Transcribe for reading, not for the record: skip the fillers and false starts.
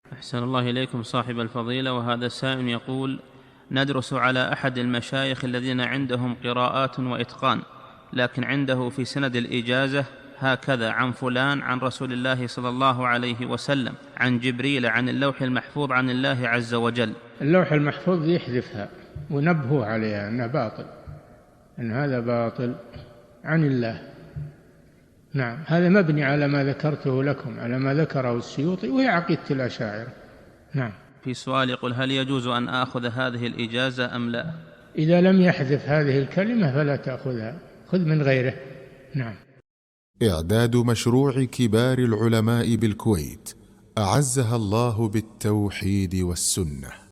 أحسن الله إليكم صاحب الفضيلة. وهذا السائل يقول: ندرس على أحد المشايخ الذين عندهم قراءات وإتقان، لكن عنده في سند الإجازة هكذا: عن فلان عن رسول الله صلى الله عليه وسلم عن جبريل عن اللوح المحفوظ عن الله عز وجل. اللوح المحفوظ يحذفها ونبهوا عليها أنه باطل، أن هذا باطل عن الله. نعم، هذا مبني على ما ذكرته لكم، على ما ذكره السيوطي، وهي عقيدة الأشاعرة. نعم. في سؤال يقول: هل يجوز أن آخذ هذه الإجازة أم لا؟ إذا لم يحذف هذه الكلمة فلا تأخذها، خذ من غيره. نعم. إعداد مشروع كبار العلماء بالكويت أعزها الله بالتوحيد والسنة.